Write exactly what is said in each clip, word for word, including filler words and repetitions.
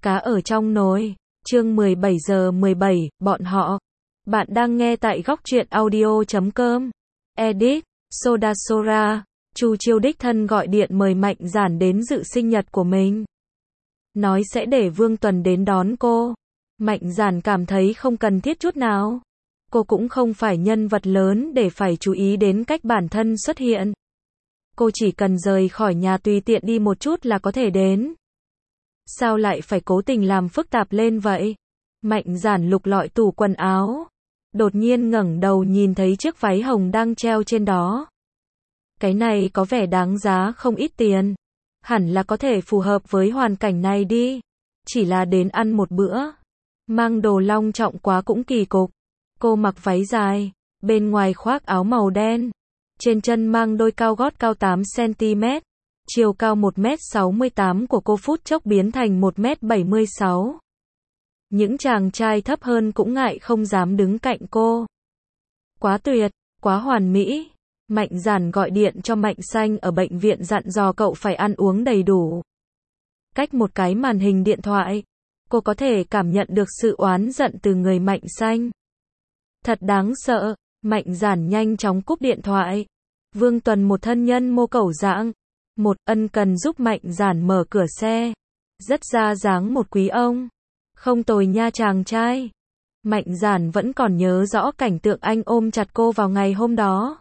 Cá ở trong nồi. Chương mười bảy giờ mười bảy, bọn họ. Bạn đang nghe tại góc truyện audio chấm com. Edit, Soda Sora. Chu Chiêu đích thân gọi điện mời Mạnh Giản đến dự sinh nhật của mình. Nói sẽ để Vương Tuần đến đón cô. Mạnh Giản cảm thấy không cần thiết chút nào. Cô cũng không phải nhân vật lớn để phải chú ý đến cách bản thân xuất hiện. Cô chỉ cần rời khỏi nhà tùy tiện đi một chút là có thể đến. Sao lại phải cố tình làm phức tạp lên vậy? Mạnh Giản lục lọi tủ quần áo. Đột nhiên ngẩng đầu nhìn thấy chiếc váy hồng đang treo trên đó. Cái này có vẻ đáng giá không ít tiền. Hẳn là có thể phù hợp với hoàn cảnh này đi. Chỉ là đến ăn một bữa. Mang đồ long trọng quá cũng kỳ cục. Cô mặc váy dài, bên ngoài khoác áo màu đen. Trên chân mang đôi cao gót cao tám xăng-ti-mét. Chiều cao một mét sáu mươi tám của cô phút chốc biến thành một mét bảy mươi sáu. Những chàng trai thấp hơn cũng ngại không dám đứng cạnh cô. Quá tuyệt, quá hoàn mỹ. Mạnh Giản gọi điện cho Mạnh Xanh ở bệnh viện dặn dò cậu phải ăn uống đầy đủ. Cách một cái màn hình điện thoại, cô có thể cảm nhận được sự oán giận từ người Mạnh Xanh. Thật đáng sợ. Mạnh Giản nhanh chóng cúp điện thoại. Vương Tuần một thân nhân mô cẩu dạng. Một ân cần giúp Mạnh Giản mở cửa xe. Rất ra dáng một quý ông. Không tồi nha chàng trai. Mạnh Giản vẫn còn nhớ rõ cảnh tượng anh ôm chặt cô vào ngày hôm đó.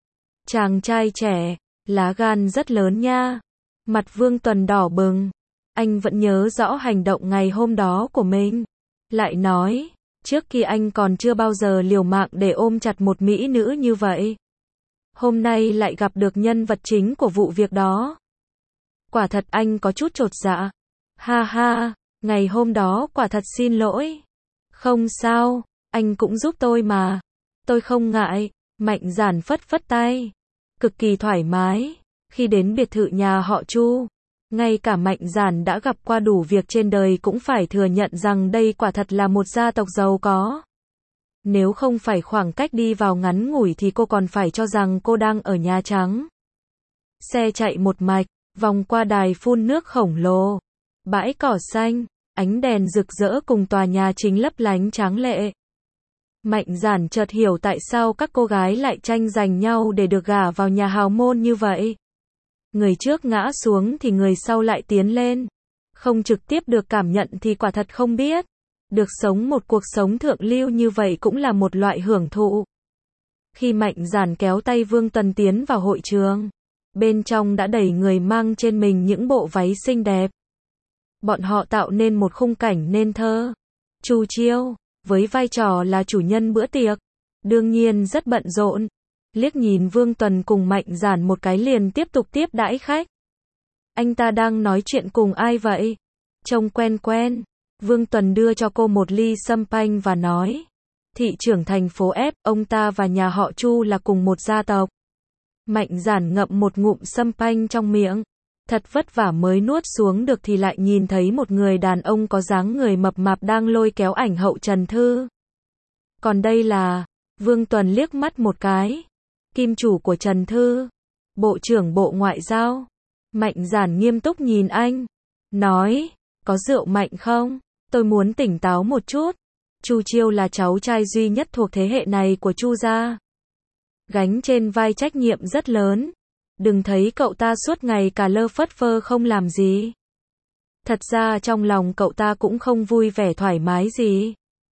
Chàng trai trẻ, lá gan rất lớn nha. Mặt Vương Tuần đỏ bừng. Anh vẫn nhớ rõ hành động ngày hôm đó của mình. Lại nói, trước kia anh còn chưa bao giờ liều mạng để ôm chặt một mỹ nữ như vậy. Hôm nay lại gặp được nhân vật chính của vụ việc đó. Quả thật anh có chút chột dạ. Ha ha, ngày hôm đó quả thật xin lỗi. Không sao, anh cũng giúp tôi mà. Tôi không ngại. Mạnh Giản phất phất tay. Cực kỳ thoải mái. Khi đến biệt thự nhà họ Chu, ngay cả Mạnh Giản đã gặp qua đủ việc trên đời cũng phải thừa nhận rằng đây quả thật là một gia tộc giàu có. Nếu không phải khoảng cách đi vào ngắn ngủi thì cô còn phải cho rằng cô đang ở Nhà Trắng. Xe chạy một mạch, vòng qua đài phun nước khổng lồ. Bãi cỏ xanh, ánh đèn rực rỡ cùng tòa nhà chính lấp lánh tráng lệ. Mạnh Giản chợt hiểu tại sao các cô gái lại tranh giành nhau để được gả vào nhà hào môn như vậy. Người trước ngã xuống thì người sau lại tiến lên. Không trực tiếp được cảm nhận thì quả thật không biết. Được sống một cuộc sống thượng lưu như vậy cũng là một loại hưởng thụ. Khi Mạnh Giản kéo tay Vương Tuần tiến vào hội trường, bên trong đã đầy người mang trên mình những bộ váy xinh đẹp. Bọn họ tạo nên một khung cảnh nên thơ. Chu Chiêu, với vai trò là chủ nhân bữa tiệc, đương nhiên rất bận rộn. Liếc nhìn Vương Tuần cùng Mạnh Giản một cái liền tiếp tục tiếp đãi khách. Anh ta đang nói chuyện cùng ai vậy? Trông quen quen. Vương Tuần đưa cho cô một ly champagne và nói. Thị trưởng thành phố F, ông ta và nhà họ Chu là cùng một gia tộc. Mạnh Giản ngậm một ngụm champagne trong miệng. Thật vất vả mới nuốt xuống được thì lại nhìn thấy một người đàn ông có dáng người mập mạp đang lôi kéo ảnh hậu Trần Thư. Còn đây là... Vương Tuần liếc mắt một cái. Kim chủ của Trần Thư. Bộ trưởng Bộ Ngoại giao. Mạnh Giản nghiêm túc nhìn anh. Nói, có rượu mạnh không? Tôi muốn tỉnh táo một chút. Chu Chiêu là cháu trai duy nhất thuộc thế hệ này của Chu gia. Gánh trên vai trách nhiệm rất lớn. Đừng thấy cậu ta suốt ngày cả lơ phất phơ không làm gì. Thật ra trong lòng cậu ta cũng không vui vẻ thoải mái gì.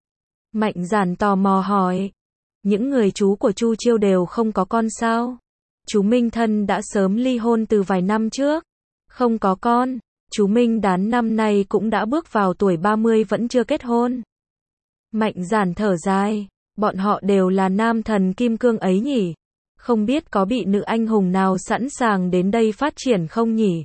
Mạnh Giản tò mò hỏi. Những người chú của Chu Chiêu đều không có con sao? Chú Minh Thân đã sớm ly hôn từ vài năm trước. Không có con. Chú Minh Đán năm nay cũng đã bước vào tuổi ba mươi vẫn chưa kết hôn. Mạnh Giản thở dài. Bọn họ đều là nam thần kim cương ấy nhỉ? Không biết có bị nữ anh hùng nào sẵn sàng đến đây phát triển không nhỉ?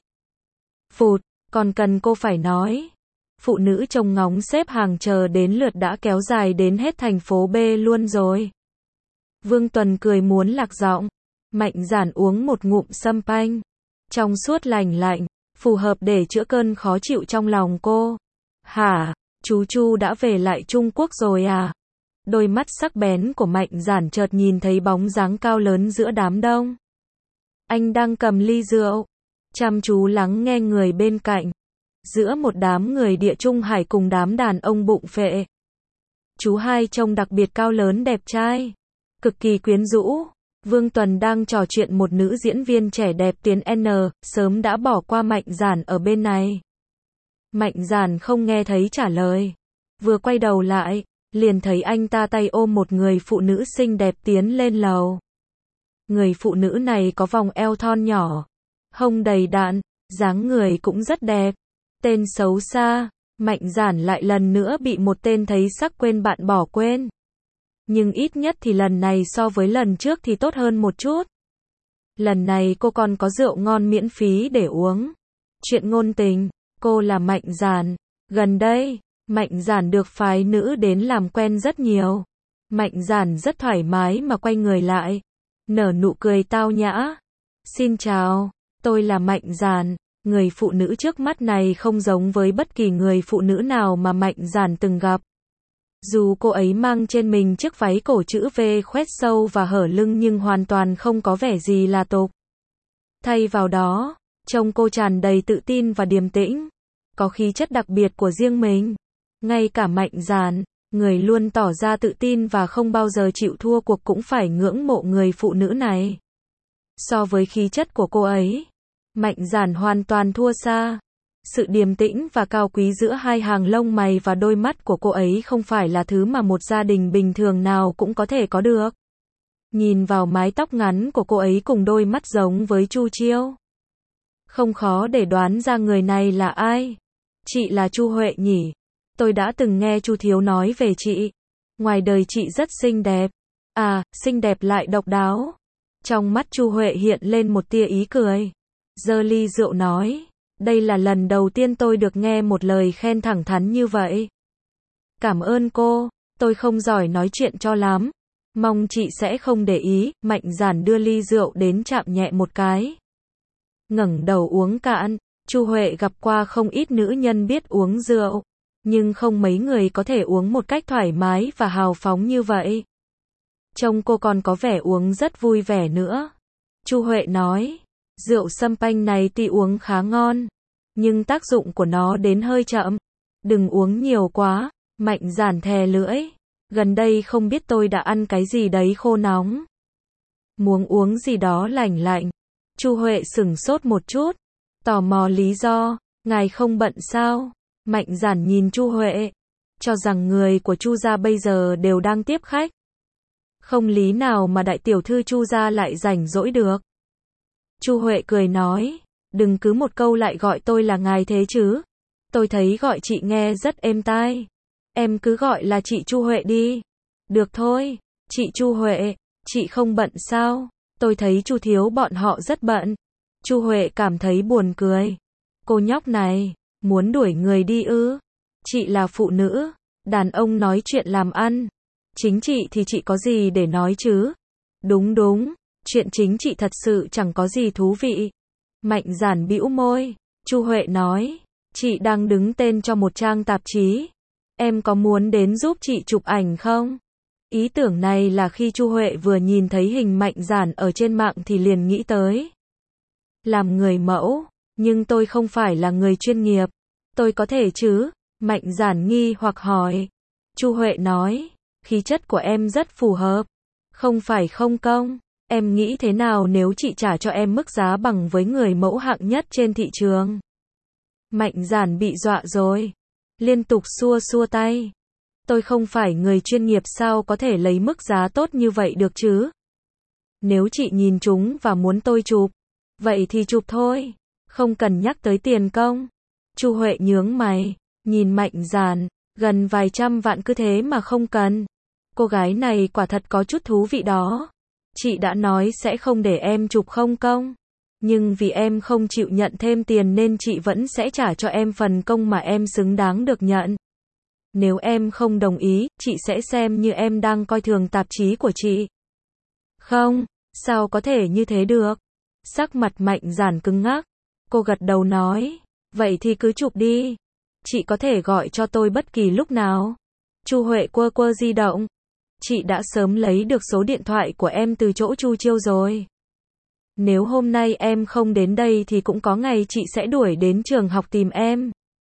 Phụt, còn cần cô phải nói. Phụ nữ trông ngóng xếp hàng chờ đến lượt đã kéo dài đến hết thành phố B luôn rồi. Vương Tuần cười muốn lạc giọng. Mạnh Giản uống một ngụm champagne. Trong suốt lành lạnh, phù hợp để chữa cơn khó chịu trong lòng cô. Hả, chú Chu đã về lại Trung Quốc rồi à? Đôi mắt sắc bén của Mạnh Giản chợt nhìn thấy bóng dáng cao lớn giữa đám đông. Anh đang cầm ly rượu, chăm chú lắng nghe người bên cạnh. giữa một đám người địa trung hải cùng đám đàn ông bụng phệ. Chú hai trông đặc biệt cao lớn đẹp trai, cực kỳ quyến rũ. Vương Tuần đang trò chuyện một nữ diễn viên trẻ đẹp tiếng N, sớm đã bỏ qua Mạnh Giản ở bên này. Mạnh Giản không nghe thấy trả lời. Vừa quay đầu lại, liền thấy anh ta tay ôm một người phụ nữ xinh đẹp tiến lên lầu. Người phụ nữ này có vòng eo thon nhỏ, hông đầy đặn, dáng người cũng rất đẹp. Tên xấu xa, Mạnh Giản lại lần nữa bị một tên thấy sắc quên bạn bỏ quên. Nhưng ít nhất thì lần này so với lần trước thì tốt hơn một chút. Lần này cô còn có rượu ngon miễn phí để uống. Chuyện ngôn tình, cô là Mạnh Giản. Gần đây, Mạnh Giản được phái nữ đến làm quen rất nhiều. Mạnh Giản rất thoải mái mà quay người lại, nở nụ cười tao nhã. Xin chào, tôi là Mạnh Giản. Người phụ nữ trước mắt này không giống với bất kỳ người phụ nữ nào mà Mạnh Giản từng gặp. Dù cô ấy mang trên mình chiếc váy cổ chữ V khoét sâu và hở lưng nhưng hoàn toàn không có vẻ gì là tục. Thay vào đó, trông cô tràn đầy tự tin và điềm tĩnh, có khí chất đặc biệt của riêng mình. Ngay cả Mạnh Giản, người luôn tỏ ra tự tin và không bao giờ chịu thua cuộc cũng phải ngưỡng mộ người phụ nữ này. So với khí chất của cô ấy, Mạnh Giản hoàn toàn thua xa. Sự điềm tĩnh và cao quý giữa hai hàng lông mày và đôi mắt của cô ấy không phải là thứ mà một gia đình bình thường nào cũng có thể có được. Nhìn vào mái tóc ngắn của cô ấy cùng đôi mắt giống với Chu Chiêu, không khó để đoán ra người này là ai. Chị là Chu Huệ nhỉ? Tôi đã từng nghe Chu Thiếu nói về chị. Ngoài đời chị rất xinh đẹp. À, xinh đẹp lại độc đáo. Trong mắt Chu Huệ hiện lên một tia ý cười. Giơ ly rượu nói, đây là lần đầu tiên tôi được nghe một lời khen thẳng thắn như vậy. Cảm ơn cô, tôi không giỏi nói chuyện cho lắm. Mong chị sẽ không để ý. Mạnh Giản đưa ly rượu đến chạm nhẹ một cái, ngẩng đầu uống cạn. Chu Huệ gặp qua không ít nữ nhân biết uống rượu, nhưng không mấy người có thể uống một cách thoải mái và hào phóng như vậy. Trông cô còn có vẻ uống rất vui vẻ nữa. Chu Huệ nói, rượu champagne này tuy uống khá ngon, nhưng tác dụng của nó đến hơi chậm. Đừng uống nhiều quá. Mạnh Giản thè lưỡi. Gần đây không biết tôi đã ăn cái gì đấy khô nóng. Muốn uống gì đó lành lạnh. Chu Huệ sửng sốt một chút, tò mò lý do. Ngài không bận sao? Mạnh Giản nhìn Chu Huệ, cho rằng người của Chu gia bây giờ đều đang tiếp khách. Không lý nào mà đại tiểu thư Chu gia lại rảnh rỗi được. Chu Huệ cười nói, đừng cứ một câu lại gọi tôi là ngài thế chứ. Tôi thấy gọi chị nghe rất êm tai. Em cứ gọi là chị Chu Huệ đi. Được thôi, chị Chu Huệ. Chị không bận sao? Tôi thấy Chu Thiếu bọn họ rất bận. Chu Huệ cảm thấy buồn cười. Cô nhóc này, muốn đuổi người đi ư? Chị là phụ nữ, đàn ông nói chuyện làm ăn. Chính chị thì chị có gì để nói chứ? Đúng đúng, chuyện chính chị thật sự chẳng có gì thú vị. Mạnh Giản bĩu môi. Chu Huệ nói, chị đang đứng tên cho một trang tạp chí. Em có muốn đến giúp chị chụp ảnh không? Ý tưởng này là khi Chu Huệ vừa nhìn thấy hình Mạnh Giản ở trên mạng thì liền nghĩ tới. Làm người mẫu, nhưng tôi không phải là người chuyên nghiệp. Tôi có thể chứ? Mạnh Giản nghi hoặc hỏi. Chu Huệ nói, khí chất của em rất phù hợp. Không phải không công. Em nghĩ thế nào nếu chị trả cho em mức giá bằng với người mẫu hạng nhất trên thị trường? Mạnh Giản bị dọa rồi, liên tục xua xua tay. Tôi không phải người chuyên nghiệp sao có thể lấy mức giá tốt như vậy được chứ? Nếu chị nhìn chúng và muốn tôi chụp, vậy thì chụp thôi, không cần nhắc tới tiền công. Chu Huệ nhướng mày, nhìn Mạnh Giản, gần vài trăm vạn cứ thế mà không cần. Cô gái này quả thật có chút thú vị đó. Chị đã nói sẽ không để em chụp không công, nhưng vì em không chịu nhận thêm tiền nên chị vẫn sẽ trả cho em phần công mà em xứng đáng được nhận. Nếu em không đồng ý, chị sẽ xem như em đang coi thường tạp chí của chị. Không, sao có thể như thế được? Sắc mặt Mạnh Giản cứng ngắc. Cô gật đầu nói, vậy thì cứ chụp đi. Chị có thể gọi cho tôi bất kỳ lúc nào. Chu Huệ quơ quơ di động. Chị đã sớm lấy được số điện thoại của em từ chỗ Chu Chiêu rồi. Nếu hôm nay em không đến đây thì cũng có ngày chị sẽ đuổi đến trường học tìm em.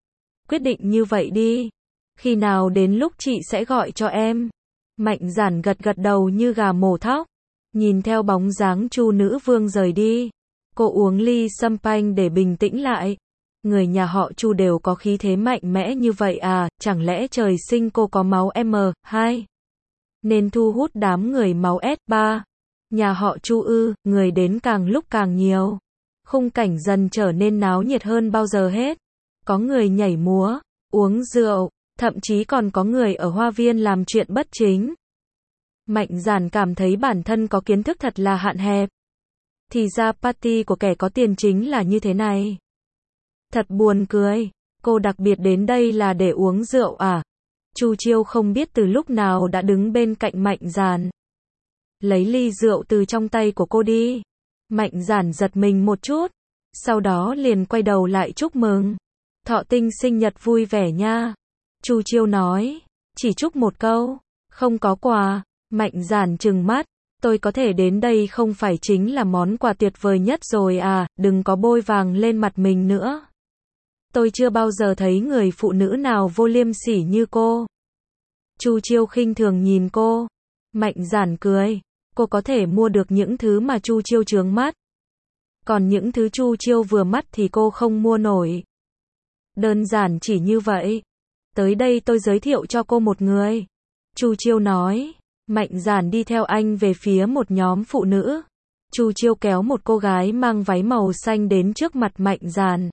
quyết định như vậy đi. Khi nào đến lúc chị sẽ gọi cho em. Mạnh Giản gật gật đầu như gà mổ thóc. Nhìn theo bóng dáng Chu nữ vương rời đi. Cô uống ly champagne để bình tĩnh lại. Người nhà họ Chu đều có khí thế mạnh mẽ như vậy à, chẳng lẽ trời sinh cô có máu M hai? Nên thu hút đám người máu S ba. Nhà họ Chu ư, người đến càng lúc càng nhiều. Khung cảnh dần trở nên náo nhiệt hơn bao giờ hết. Có người nhảy múa, uống rượu, thậm chí còn có người ở hoa viên làm chuyện bất chính. Mạnh Giản cảm thấy bản thân có kiến thức thật là hạn hẹp. Thì ra party của kẻ có tiền chính là như thế này. Thật buồn cười, cô đặc biệt đến đây là để uống rượu à? Chu Chiêu không biết từ lúc nào đã đứng bên cạnh Mạnh Giản. Lấy ly rượu từ trong tay của cô đi. Mạnh Giản giật mình một chút, sau đó liền quay đầu lại chúc mừng. Thọ tinh sinh nhật vui vẻ nha. Chu Chiêu nói, chỉ chúc một câu, không có quà. Mạnh Giản trừng mắt, tôi có thể đến đây không phải chính là món quà tuyệt vời nhất rồi à, đừng có bôi vàng lên mặt mình nữa. Tôi chưa bao giờ thấy người phụ nữ nào vô liêm sỉ như cô. Chu Chiêu khinh thường nhìn cô. Mạnh Giản cười, cô có thể mua được những thứ mà Chu Chiêu chướng mắt. Còn những thứ Chu Chiêu vừa mắt thì cô không mua nổi. Đơn giản chỉ như vậy. Tới đây tôi giới thiệu cho cô một người. Chu Chiêu nói. Mạnh Giản đi theo anh về phía một nhóm phụ nữ. Chu Chiêu kéo một cô gái mang váy màu xanh đến trước mặt Mạnh Giản.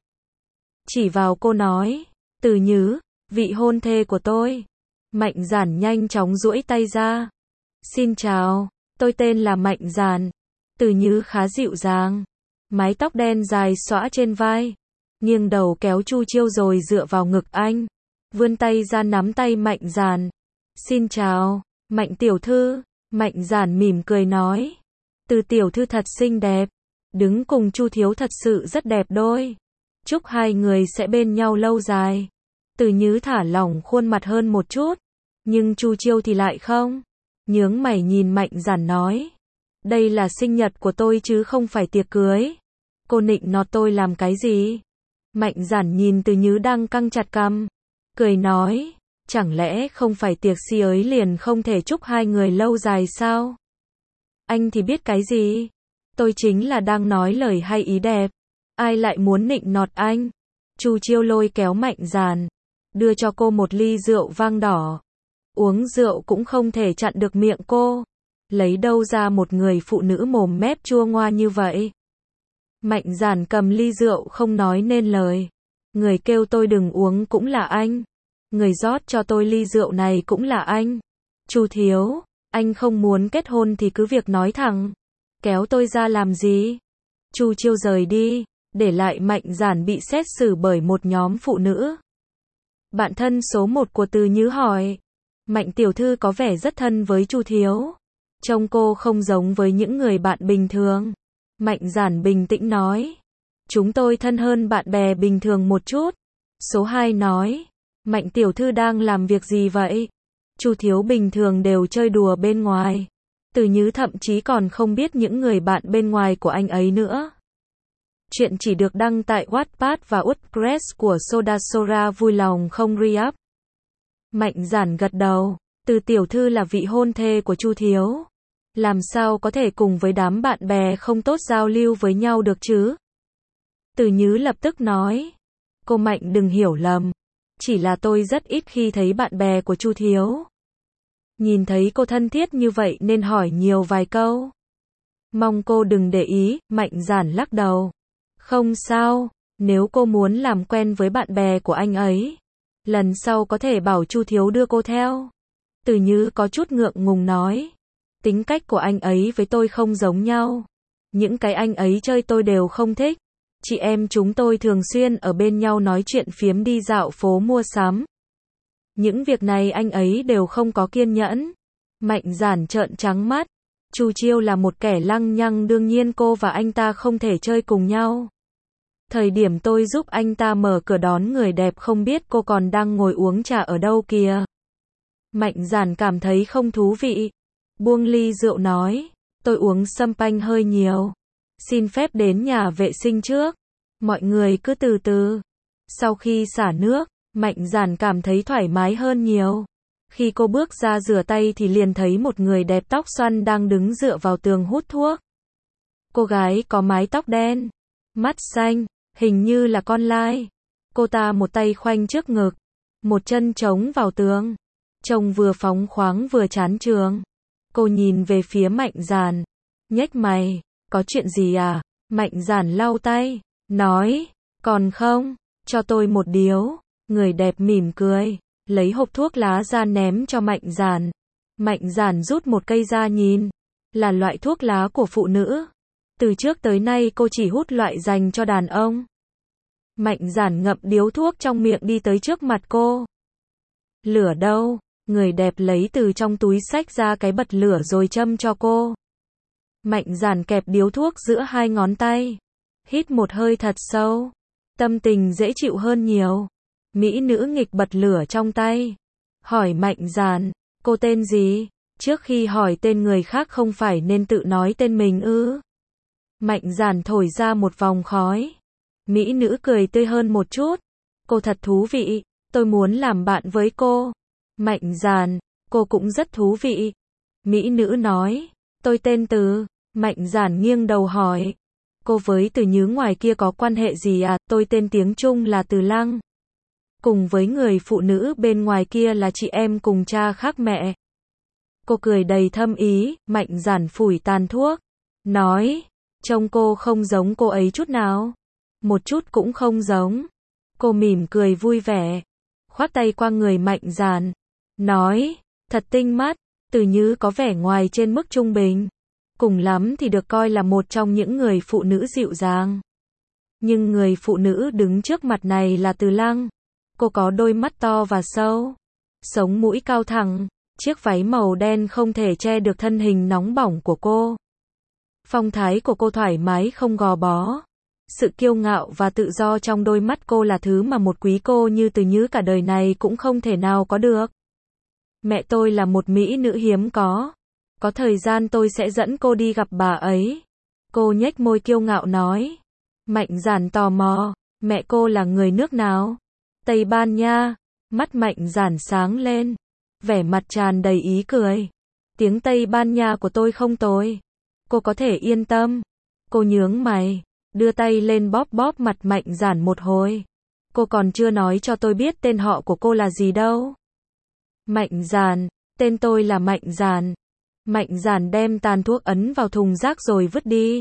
Chỉ vào cô nói, Từ Nhứ, vị hôn thê của tôi. Mạnh Giản nhanh chóng duỗi tay ra. Xin chào, tôi tên là Mạnh Giản. Từ Nhứ khá dịu dàng. Mái tóc đen dài xõa trên vai. Nghiêng đầu kéo Chu Chiêu rồi dựa vào ngực anh. Vươn tay ra nắm tay Mạnh Giản. Xin chào, Mạnh tiểu thư. Mạnh Giản mỉm cười nói. Từ tiểu thư thật xinh đẹp. Đứng cùng Chu thiếu thật sự rất đẹp đôi. Chúc hai người sẽ bên nhau lâu dài. Từ Nhứ thả lỏng khuôn mặt hơn một chút. Nhưng Chu Chiêu thì lại không. Nhướng mày nhìn Mạnh Giản nói. Đây là sinh nhật của tôi chứ không phải tiệc cưới. Cô nịnh nọt tôi làm cái gì? Mạnh Giản nhìn Từ Nhứ đang căng chặt cằm. Cười nói. Chẳng lẽ không phải tiệc si ấy liền không thể chúc hai người lâu dài sao? Anh thì biết cái gì? Tôi chính là đang nói lời hay ý đẹp. Ai lại muốn nịnh nọt anh? Chu Chiêu lôi kéo Mạnh Giản. Đưa cho cô một ly rượu vang đỏ. Uống rượu cũng không thể chặn được miệng cô. Lấy đâu ra một người phụ nữ mồm mép chua ngoa như vậy? Mạnh Giản cầm ly rượu không nói nên lời. Người kêu tôi đừng uống cũng là anh. Người rót cho tôi ly rượu này cũng là anh. Chu thiếu, anh không muốn kết hôn thì cứ việc nói thẳng. Kéo tôi ra làm gì? Chu Chiêu rời đi, để lại Mạnh Giản bị xét xử bởi một nhóm phụ nữ. Bạn thân số một của Từ Nhứ hỏi. Mạnh tiểu thư có vẻ rất thân với Chu thiếu. Trông cô không giống với những người bạn bình thường. Mạnh Giản bình tĩnh nói. Chúng tôi thân hơn bạn bè bình thường một chút. Số hai nói. Mạnh tiểu thư đang làm việc gì vậy? Chu thiếu bình thường đều chơi đùa bên ngoài. Từ Nhứ thậm chí còn không biết những người bạn bên ngoài của anh ấy nữa. Chuyện chỉ được đăng tại Wattpad và WordPress của Sodasora vui lòng không re-up. Mạnh Giản gật đầu. Từ tiểu thư là vị hôn thê của Chu thiếu. Làm sao có thể cùng với đám bạn bè không tốt giao lưu với nhau được chứ? Từ Nhứ lập tức nói. Cô Mạnh đừng hiểu lầm. Chỉ là tôi rất ít khi thấy bạn bè của Chu thiếu. Nhìn thấy cô thân thiết như vậy nên hỏi nhiều vài câu. Mong cô đừng để ý, Mạnh Giản lắc đầu. Không sao, nếu cô muốn làm quen với bạn bè của anh ấy, lần sau có thể bảo Chu thiếu đưa cô theo. Từ Nhứ có chút ngượng ngùng nói. Tính cách của anh ấy với tôi không giống nhau. Những cái anh ấy chơi tôi đều không thích. Chị em chúng tôi thường xuyên ở bên nhau nói chuyện phiếm đi dạo phố mua sắm. Những việc này anh ấy đều không có kiên nhẫn. Mạnh Giản trợn trắng mắt. Chu Chiêu là một kẻ lăng nhăng, đương nhiên cô và anh ta không thể chơi cùng nhau. Thời điểm tôi giúp anh ta mở cửa đón người đẹp không biết cô còn đang ngồi uống trà ở đâu kìa. Mạnh Giản cảm thấy không thú vị. Buông ly rượu nói. Tôi uống champagne hơi nhiều. Xin phép đến nhà vệ sinh trước. Mọi người cứ từ từ. Sau khi xả nước, Mạnh Giản cảm thấy thoải mái hơn nhiều. Khi cô bước ra rửa tay thì liền thấy một người đẹp tóc xoăn đang đứng dựa vào tường hút thuốc. Cô gái có mái tóc đen, mắt xanh, hình như là con lai. Cô ta một tay khoanh trước ngực, một chân chống vào tường, trông vừa phóng khoáng vừa chán chường. Cô nhìn về phía Mạnh Giản, nhếch mày, có chuyện gì à? Mạnh Giản lau tay, nói, còn không, cho tôi một điếu. Người đẹp mỉm cười, lấy hộp thuốc lá ra ném cho Mạnh Giản. Mạnh Giản rút một cây ra nhìn, là loại thuốc lá của phụ nữ. Từ trước tới nay cô chỉ hút loại dành cho đàn ông. Mạnh Giản ngậm điếu thuốc trong miệng đi tới trước mặt cô. Lửa đâu? Người đẹp lấy từ trong túi xách ra cái bật lửa rồi châm cho cô. Mạnh Giản kẹp điếu thuốc giữa hai ngón tay, hít một hơi thật sâu, tâm tình dễ chịu hơn nhiều. Mỹ nữ nghịch bật lửa trong tay, hỏi Mạnh Giản, cô tên gì? Trước khi hỏi tên người khác không phải nên tự nói tên mình ư? Mạnh Giản thổi ra một vòng khói. Mỹ nữ cười tươi hơn một chút. Cô thật thú vị, tôi muốn làm bạn với cô. Mạnh Giản, cô cũng rất thú vị. Mỹ nữ nói, tôi tên Từ. Mạnh Giản nghiêng đầu hỏi, cô với Từ Nhứ ngoài kia có quan hệ gì à? Tôi tên tiếng Trung là Từ Lăng. Cùng với người phụ nữ bên ngoài kia là chị em cùng cha khác mẹ. Cô cười đầy thâm ý. Mạnh Giản phủi tàn thuốc, nói, trông cô không giống cô ấy chút nào. Một chút cũng không giống. Cô mỉm cười vui vẻ, khoác tay qua người Mạnh Giản, nói, thật tinh mắt. Từ Nhứ có vẻ ngoài trên mức trung bình, cùng lắm thì được coi là một trong những người phụ nữ dịu dàng. Nhưng người phụ nữ đứng trước mặt này là Từ Lăng. Cô có đôi mắt to và sâu, sống mũi cao thẳng, chiếc váy màu đen không thể che được thân hình nóng bỏng của cô. Phong thái của cô thoải mái không gò bó. Sự kiêu ngạo và tự do trong đôi mắt cô là thứ mà một quý cô như Từ Nhứ cả đời này cũng không thể nào có được. Mẹ tôi là một mỹ nữ hiếm có. Có thời gian tôi sẽ dẫn cô đi gặp bà ấy. Cô nhếch môi kiêu ngạo nói. Mạnh Giản tò mò, mẹ cô là người nước nào? Tây Ban Nha. Mắt Mạnh Giản sáng lên, vẻ mặt tràn đầy ý cười. Tiếng Tây Ban Nha của tôi không tồi. Cô có thể yên tâm. Cô nhướng mày, đưa tay lên bóp bóp mặt Mạnh Giản một hồi. Cô còn chưa nói cho tôi biết tên họ của cô là gì đâu. Mạnh Giản, tên tôi là Mạnh Giản. Mạnh Giản đem tàn thuốc ấn vào thùng rác rồi vứt đi.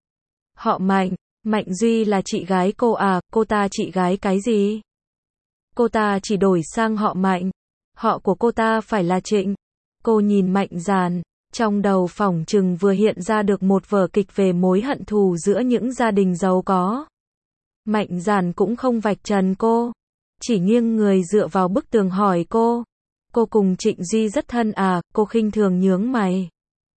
Họ Mạnh, Mạnh Duy là chị gái cô à? Cô ta chị gái cái gì? Cô ta chỉ đổi sang họ Mạnh. Họ của cô ta phải là Trịnh. Cô nhìn Mạnh Giản, trong đầu phỏng chừng vừa hiện ra được một vở kịch về mối hận thù giữa những gia đình giàu có. Mạnh Giản cũng không vạch trần cô, chỉ nghiêng người dựa vào bức tường hỏi cô. Cô cùng Trịnh Duy rất thân à? Cô khinh thường nhướng mày.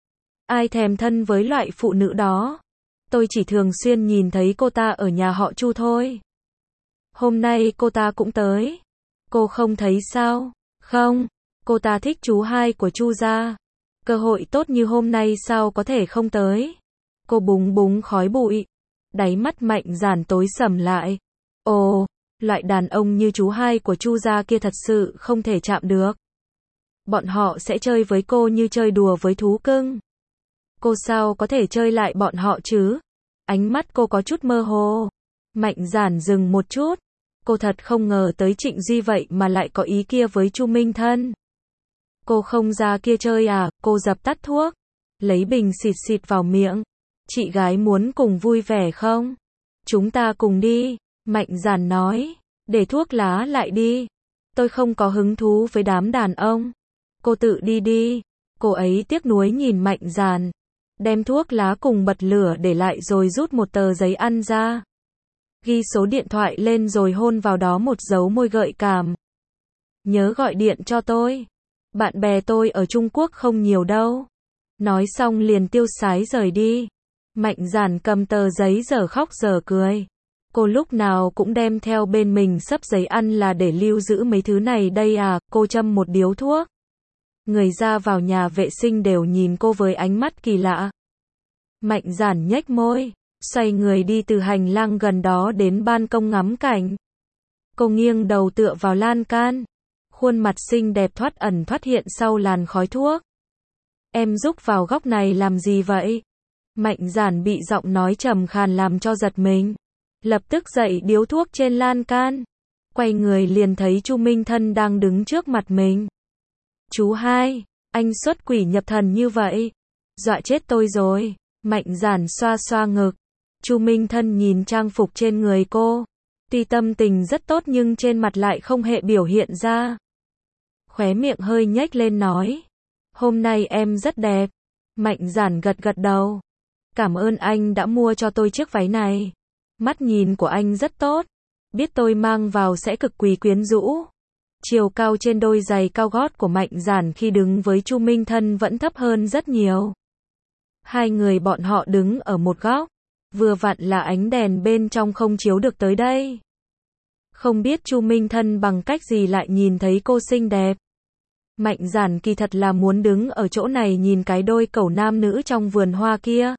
Ai thèm thân với loại phụ nữ đó? Tôi chỉ thường xuyên nhìn thấy cô ta ở nhà họ Chu thôi. Hôm nay cô ta cũng tới. Cô không thấy sao? Không, cô ta thích chú hai của Chu gia. Cơ hội tốt như hôm nay sao có thể không tới? Cô búng búng khói bụi. Đáy mắt Mạnh Giản tối sầm lại. Ồ, loại đàn ông như chú hai của Chu gia kia thật sự không thể chạm được. Bọn họ sẽ chơi với cô như chơi đùa với thú cưng. Cô sao có thể chơi lại bọn họ chứ? Ánh mắt cô có chút mơ hồ. Mạnh Giản dừng một chút. Cô thật không ngờ tới Trịnh Duy vậy mà lại có ý kia với Chu Minh Thân. Cô không ra kia chơi à? Cô dập tắt thuốc, lấy bình xịt xịt vào miệng. Chị gái muốn cùng vui vẻ không? Chúng ta cùng đi. Mạnh Giản nói. Để thuốc lá lại đi. Tôi không có hứng thú với đám đàn ông. Cô tự đi đi. Cô ấy tiếc nuối nhìn Mạnh Giản, đem thuốc lá cùng bật lửa để lại rồi rút một tờ giấy ăn ra. Ghi số điện thoại lên rồi hôn vào đó một dấu môi gợi cảm. Nhớ gọi điện cho tôi. Bạn bè tôi ở Trung Quốc không nhiều đâu. Nói xong liền tiêu sái rời đi. Mạnh Giản cầm tờ giấy giờ khóc giờ cười. Cô lúc nào cũng đem theo bên mình xấp giấy ăn là để lưu giữ mấy thứ này đây à? Cô châm một điếu thuốc. Người ra vào nhà vệ sinh đều nhìn cô với ánh mắt kỳ lạ. Mạnh Giản nhếch môi, xoay người đi từ hành lang gần đó đến ban công ngắm cảnh. Cô nghiêng đầu tựa vào lan can. Khuôn mặt xinh đẹp thoát ẩn thoát hiện sau làn khói thuốc. Em rúc vào góc này làm gì vậy? Mạnh Giản bị giọng nói trầm khàn làm cho giật mình. Lập tức dậy điếu thuốc trên lan can. Quay người liền thấy Chu Minh Thân đang đứng trước mặt mình. Chú hai, anh xuất quỷ nhập thần như vậy. Dọa chết tôi rồi. Mạnh Giản xoa xoa ngực. Chu Minh Thân nhìn trang phục trên người cô. Tuy tâm tình rất tốt nhưng trên mặt lại không hề biểu hiện ra. Khóe miệng hơi nhếch lên nói. Hôm nay em rất đẹp. Mạnh Giản gật gật đầu. Cảm ơn anh đã mua cho tôi chiếc váy này. Mắt nhìn của anh rất tốt. Biết tôi mang vào sẽ cực kỳ quyến rũ. Chiều cao trên đôi giày cao gót của Mạnh Giản khi đứng với Chu Minh Thân vẫn thấp hơn rất nhiều. Hai người bọn họ đứng ở một góc. Vừa vặn là ánh đèn bên trong không chiếu được tới đây. Không biết Chu Minh Thân bằng cách gì lại nhìn thấy cô xinh đẹp. Mạnh Giản kỳ thật là muốn đứng ở chỗ này nhìn cái đôi cẩu nam nữ trong vườn hoa kia.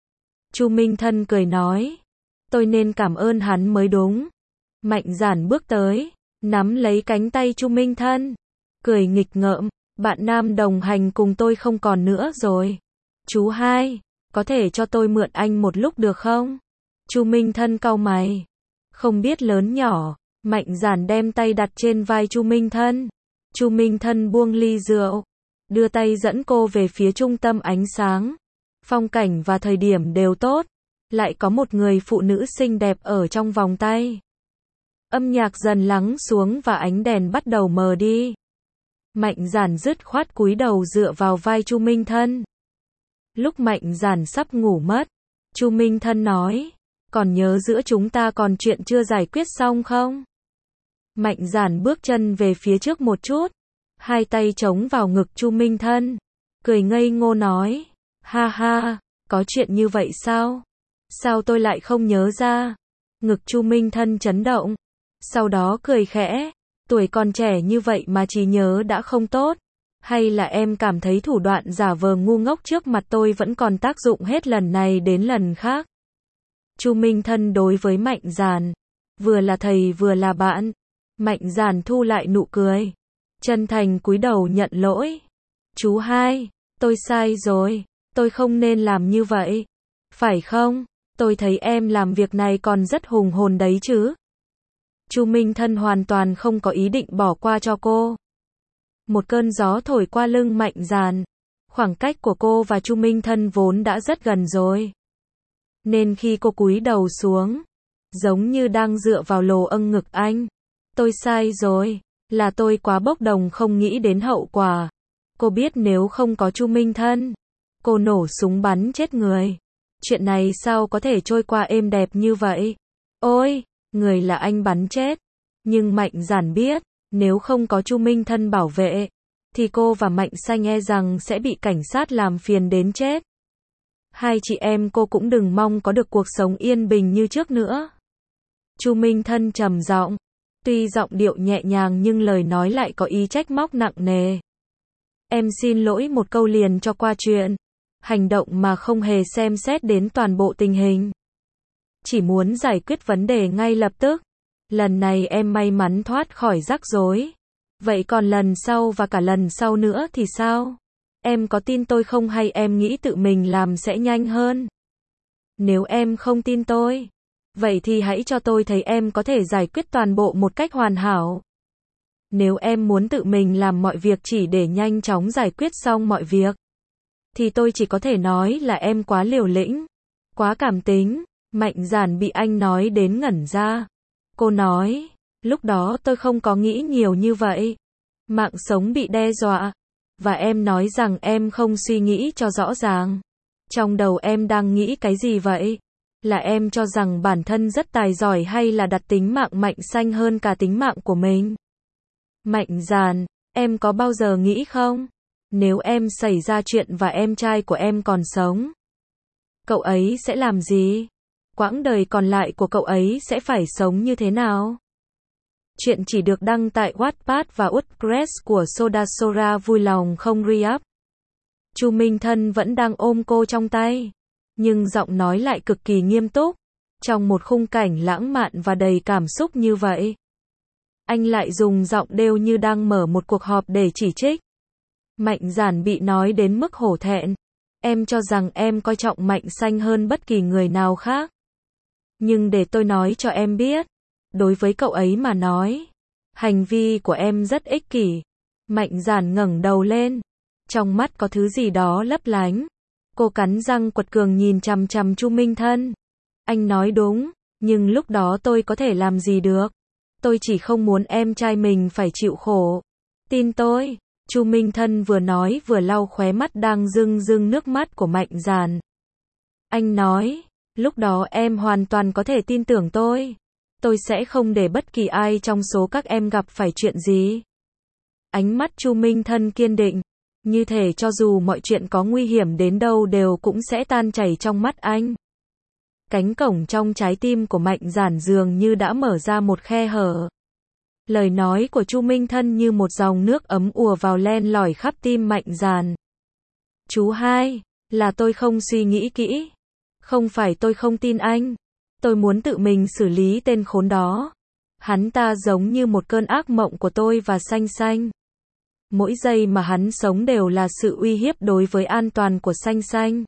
Chu Minh Thân cười nói. Tôi nên cảm ơn hắn mới đúng. Mạnh Giản bước tới, nắm lấy cánh tay Chu Minh Thân. Cười nghịch ngợm, bạn nam đồng hành cùng tôi không còn nữa rồi. Chú hai, có thể cho tôi mượn anh một lúc được không? Chu Minh Thân cau mày. Không biết lớn nhỏ, Mạnh Giản đem tay đặt trên vai Chu Minh Thân. Chu Minh Thân buông ly rượu, đưa tay dẫn cô về phía trung tâm ánh sáng. Phong cảnh và thời điểm đều tốt, lại có một người phụ nữ xinh đẹp ở trong vòng tay. Âm nhạc dần lắng xuống và ánh đèn bắt đầu mờ đi. Mạnh Giản dứt khoát cúi đầu dựa vào vai Chu Minh Thân. Lúc Mạnh Giản sắp ngủ mất, Chu Minh Thân nói, còn nhớ giữa chúng ta còn chuyện chưa giải quyết xong không? Mạnh Giản bước chân về phía trước một chút, hai tay chống vào ngực Chu Minh Thân, cười ngây ngô nói, ha ha, có chuyện như vậy sao? Sao tôi lại không nhớ ra? Ngực Chu Minh Thân chấn động, sau đó cười khẽ, tuổi còn trẻ như vậy mà chỉ nhớ đã không tốt, hay là em cảm thấy thủ đoạn giả vờ ngu ngốc trước mặt tôi vẫn còn tác dụng hết lần này đến lần khác? Chu Minh Thân đối với Mạnh Giản, vừa là thầy vừa là bạn. Mạnh Giản thu lại nụ cười, chân thành cúi đầu nhận lỗi. Chú hai, tôi sai rồi, tôi không nên làm như vậy. Phải không? Tôi thấy em làm việc này còn rất hùng hồn đấy chứ. Chu Minh Thân hoàn toàn không có ý định bỏ qua cho cô. Một cơn gió thổi qua lưng Mạnh Giản. Khoảng cách của cô và Chu Minh Thân vốn đã rất gần rồi. Nên khi cô cúi đầu xuống, giống như đang dựa vào lồ âng ngực anh. Tôi sai rồi, là tôi quá bốc đồng không nghĩ đến hậu quả. Cô biết nếu không có Chu Minh Thân, cô nổ súng bắn chết người. Chuyện này sao có thể trôi qua êm đẹp như vậy? Ôi, người là anh bắn chết. Nhưng Mạnh Giản biết, nếu không có Chu Minh Thân bảo vệ, thì cô và Mạnh Xanh e rằng sẽ bị cảnh sát làm phiền đến chết. Hai chị em cô cũng đừng mong có được cuộc sống yên bình như trước nữa. Chu Minh Thân trầm giọng. Tuy giọng điệu nhẹ nhàng nhưng lời nói lại có ý trách móc nặng nề. Em xin lỗi một câu liền cho qua chuyện. Hành động mà không hề xem xét đến toàn bộ tình hình. Chỉ muốn giải quyết vấn đề ngay lập tức. Lần này em may mắn thoát khỏi rắc rối. Vậy còn lần sau và cả lần sau nữa thì sao? Em có tin tôi không hay em nghĩ tự mình làm sẽ nhanh hơn? Nếu em không tin tôi, vậy thì hãy cho tôi thấy em có thể giải quyết toàn bộ một cách hoàn hảo. Nếu em muốn tự mình làm mọi việc chỉ để nhanh chóng giải quyết xong mọi việc, thì tôi chỉ có thể nói là em quá liều lĩnh, quá cảm tính. Mạnh Giản bị anh nói đến ngẩn ra. Cô nói, lúc đó tôi không có nghĩ nhiều như vậy. Mạng sống bị đe dọa. Và em nói rằng em không suy nghĩ cho rõ ràng. Trong đầu em đang nghĩ cái gì vậy? Là em cho rằng bản thân rất tài giỏi hay là đặt tính mạng Mạnh Xanh hơn cả tính mạng của mình? Mạnh Giản, em có bao giờ nghĩ không? Nếu em xảy ra chuyện và em trai của em còn sống, cậu ấy sẽ làm gì? Quãng đời còn lại của cậu ấy sẽ phải sống như thế nào? Chuyện chỉ được đăng tại Wattpad và WordPress của Sodasora. Vui lòng không re-up. Chu Minh Thân vẫn đang ôm cô trong tay, nhưng giọng nói lại cực kỳ nghiêm túc, trong một khung cảnh lãng mạn và đầy cảm xúc như vậy. Anh lại dùng giọng đều như đang mở một cuộc họp để chỉ trích. Mạnh Giản bị nói đến mức hổ thẹn. Em cho rằng em coi trọng Mạnh Xanh hơn bất kỳ người nào khác. Nhưng để tôi nói cho em biết, đối với cậu ấy mà nói, hành vi của em rất ích kỷ. Mạnh Giản ngẩng đầu lên, trong mắt có thứ gì đó lấp lánh. Cô cắn răng quật cường nhìn chằm chằm Chu Minh Thân. Anh nói đúng, nhưng lúc đó tôi có thể làm gì được? Tôi chỉ không muốn em trai mình phải chịu khổ. Tin tôi. Chu Minh Thân vừa nói vừa lau khóe mắt đang rưng rưng nước mắt của Mạnh Giản. Anh nói, lúc đó em hoàn toàn có thể tin tưởng tôi. Tôi sẽ không để bất kỳ ai trong số các em gặp phải chuyện gì. Ánh mắt Chu Minh Thân kiên định, như thể cho dù mọi chuyện có nguy hiểm đến đâu đều cũng sẽ tan chảy trong mắt anh. Cánh cổng trong trái tim của Mạnh Giản dường như đã mở ra một khe hở. Lời nói của Chu Minh Thân như một dòng nước ấm ùa vào len lỏi khắp tim Mạnh Giản. Chú hai, là tôi không suy nghĩ kỹ. Không phải tôi không tin anh. Tôi muốn tự mình xử lý tên khốn đó. Hắn ta giống như một cơn ác mộng của tôi và Xanh Xanh. Mỗi giây mà hắn sống đều là sự uy hiếp đối với an toàn của Xanh Xanh.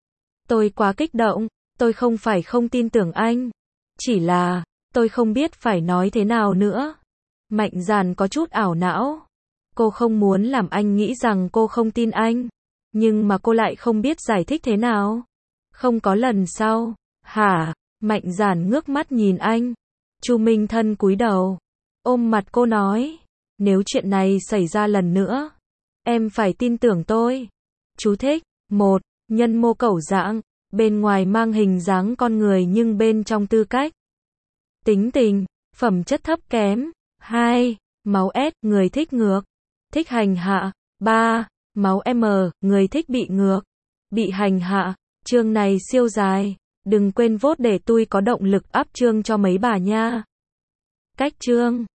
Tôi quá kích động. Tôi không phải không tin tưởng anh. Chỉ là, tôi không biết phải nói thế nào nữa. Mạnh Giản có chút ảo não. Cô không muốn làm anh nghĩ rằng cô không tin anh. Nhưng mà cô lại không biết giải thích thế nào. Không có lần sau. Hả? Mạnh Giản ngước mắt nhìn anh. Chu Minh Thân cúi đầu. Ôm mặt cô nói. Nếu chuyện này xảy ra lần nữa, em phải tin tưởng tôi. Chú thích. Một. Nhân mô cẩu dạng. Bên ngoài mang hình dáng con người nhưng bên trong tư cách, tính tình, phẩm chất thấp kém. Hai. Máu S, người thích ngược, thích hành hạ. Ba. Máu M, người thích bị ngược, bị hành hạ. Chương này siêu dài. Đừng quên vote để tôi có động lực up chương cho mấy bà nha. Cách chương.